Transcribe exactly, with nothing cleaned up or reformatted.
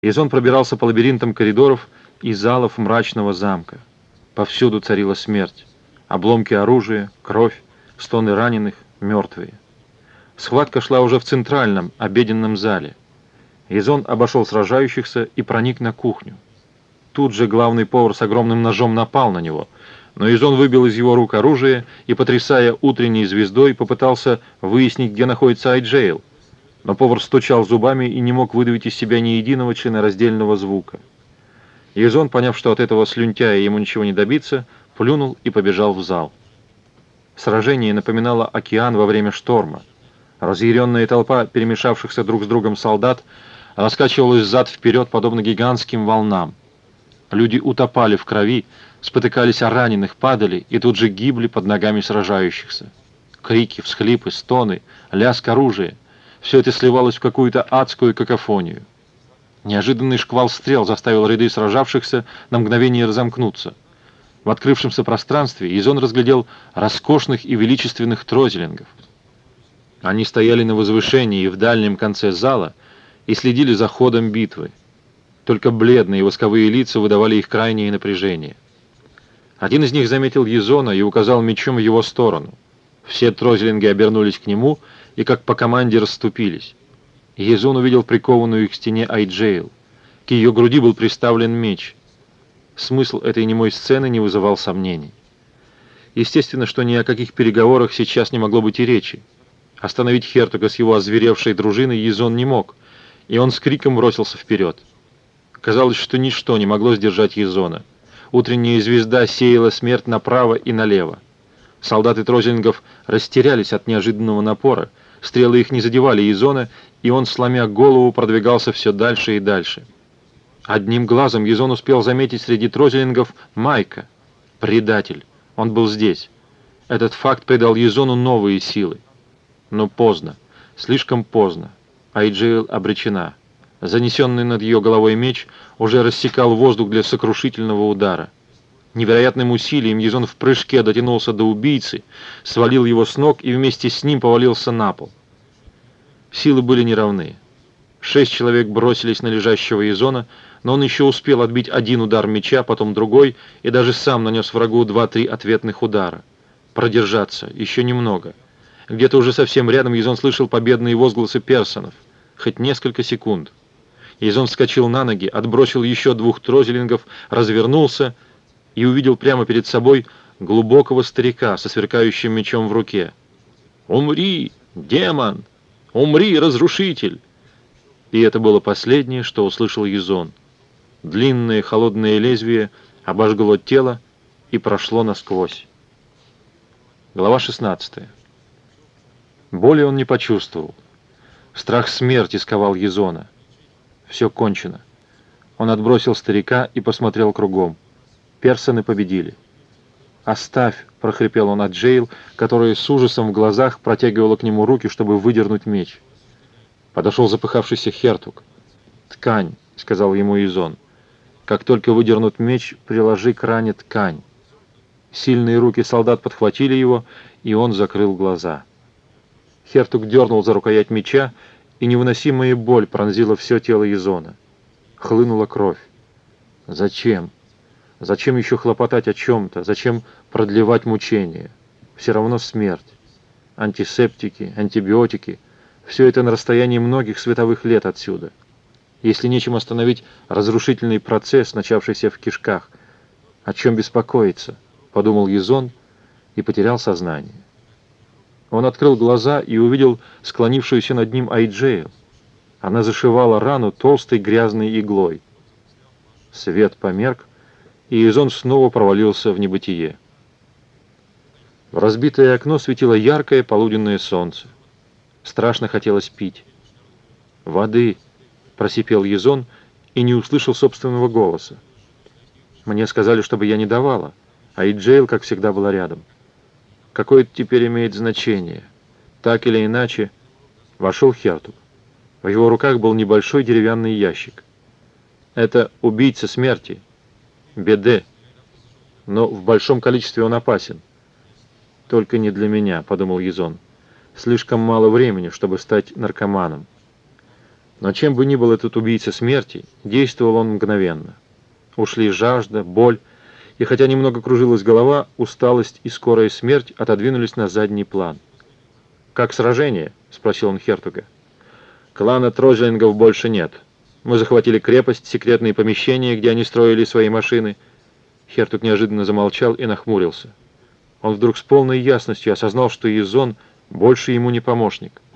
Изон пробирался по лабиринтам коридоров и залов мрачного замка. Повсюду царила смерть. Обломки оружия, кровь, стоны раненых, мертвые. Схватка шла уже в центральном, обеденном зале. Изон обошел сражающихся и проник на кухню. Тут же главный повар с огромным ножом напал на него, но Изон выбил из его рук оружие и, потрясая утренней звездой, попытался выяснить, где находится Айджейл. Но повар стучал зубами и не мог выдавить из себя ни единого членораздельного звука. Изон, поняв, что от этого слюнтяя ему ничего не добиться, плюнул и побежал в зал. Сражение напоминало океан во время шторма. Разъяренная толпа перемешавшихся друг с другом солдат раскачивалась взад-вперед, подобно гигантским волнам. Люди утопали в крови, спотыкались о раненых, падали и тут же гибли под ногами сражающихся. Крики, всхлипы, стоны, лязг оружия — все это сливалось в какую-то адскую какофонию. Неожиданный шквал стрел заставил ряды сражавшихся на мгновение разомкнуться. В открывшемся пространстве Изон разглядел роскошных и величественных трозелингов. Они стояли на возвышении в дальнем конце зала и следили за ходом битвы. Только бледные восковые лица выдавали их крайнее напряжение. Один из них заметил Изона и указал мечом в его сторону. Все трозелинги обернулись к нему и как по команде расступились. Изон увидел прикованную к стене Айджейл. К ее груди был приставлен меч. Смысл этой немой сцены не вызывал сомнений. Естественно, что ни о каких переговорах сейчас не могло быть и речи. Остановить Хертуга с его озверевшей дружиной Изон не мог, и он с криком бросился вперед. Казалось, что ничто не могло сдержать Изона. Утренняя звезда сеяла смерть направо и налево. Солдаты трозелингов растерялись от неожиданного напора, стрелы их не задевали Изона, и он, сломя голову, продвигался все дальше и дальше. Одним глазом Изон успел заметить среди трозелингов Майка. Предатель. Он был здесь. Этот факт придал Изону новые силы. Но поздно. Слишком поздно. Айджейл обречена. Занесенный над ее головой меч уже рассекал воздух для сокрушительного удара. Невероятным усилием Изон в прыжке дотянулся до убийцы, свалил его с ног и вместе с ним повалился на пол. Силы были неравны. Шесть человек бросились на лежащего Изона, но он еще успел отбить один удар меча, потом другой, и даже сам нанес врагу два-три ответных удара. Продержаться, еще немного. Где-то уже совсем рядом Изон слышал победные возгласы персонов. Хоть несколько секунд. Изон вскочил на ноги, отбросил еще двух трозелингов, развернулся и увидел прямо перед собой глубокого старика со сверкающим мечом в руке. «Умри, демон! Умри, разрушитель!» И это было последнее, что услышал Изон. Длинное холодное лезвие обожгло тело и прошло насквозь. Глава шестнадцатая. Боли он не почувствовал. Страх смерти сковал Изона. Все кончено. Он отбросил старика и посмотрел кругом. Персоны победили. «Оставь!» — прохрипел он от Джейл, которая с ужасом в глазах протягивала к нему руки, чтобы выдернуть меч. Подошел запыхавшийся Хертуг. «Ткань!» — сказал ему Изон. «Как только выдернут меч, приложи к ране ткань». Сильные руки солдат подхватили его, и он закрыл глаза. Хертуг дернул за рукоять меча, и невыносимая боль пронзила все тело Изона. Хлынула кровь. Зачем? Зачем еще хлопотать о чем-то? Зачем продлевать мучения? Все равно смерть. Антисептики, антибиотики — все это на расстоянии многих световых лет отсюда. Если нечем остановить разрушительный процесс, начавшийся в кишках, о чем беспокоиться? Подумал Изон и потерял сознание. Он открыл глаза и увидел склонившуюся над ним Айджейл. Она зашивала рану толстой грязной иглой. Свет померк, и Изон снова провалился в небытие. В разбитое окно светило яркое полуденное солнце. Страшно хотелось пить. «Воды!» — просипел Изон и не услышал собственного голоса. Мне сказали, чтобы я не давала, а Айджейл, как всегда, была рядом. Какое это теперь имеет значение? Так или иначе, вошел Хертуг. В его руках был небольшой деревянный ящик. Это убийца смерти. Беде. Но в большом количестве он опасен. Только не для меня, подумал Изон. Слишком мало времени, чтобы стать наркоманом. Но чем бы ни был этот убийца смерти, действовал он мгновенно. Ушли жажда, боль, и хотя немного кружилась голова, усталость и скорая смерть отодвинулись на задний план. «Как сражение?» — спросил он Хертуга. «Клана Трозлингов больше нет. Мы захватили крепость, секретные помещения, где они строили свои машины». Хертуг неожиданно замолчал и нахмурился. Он вдруг с полной ясностью осознал, что Язон больше ему не помощник.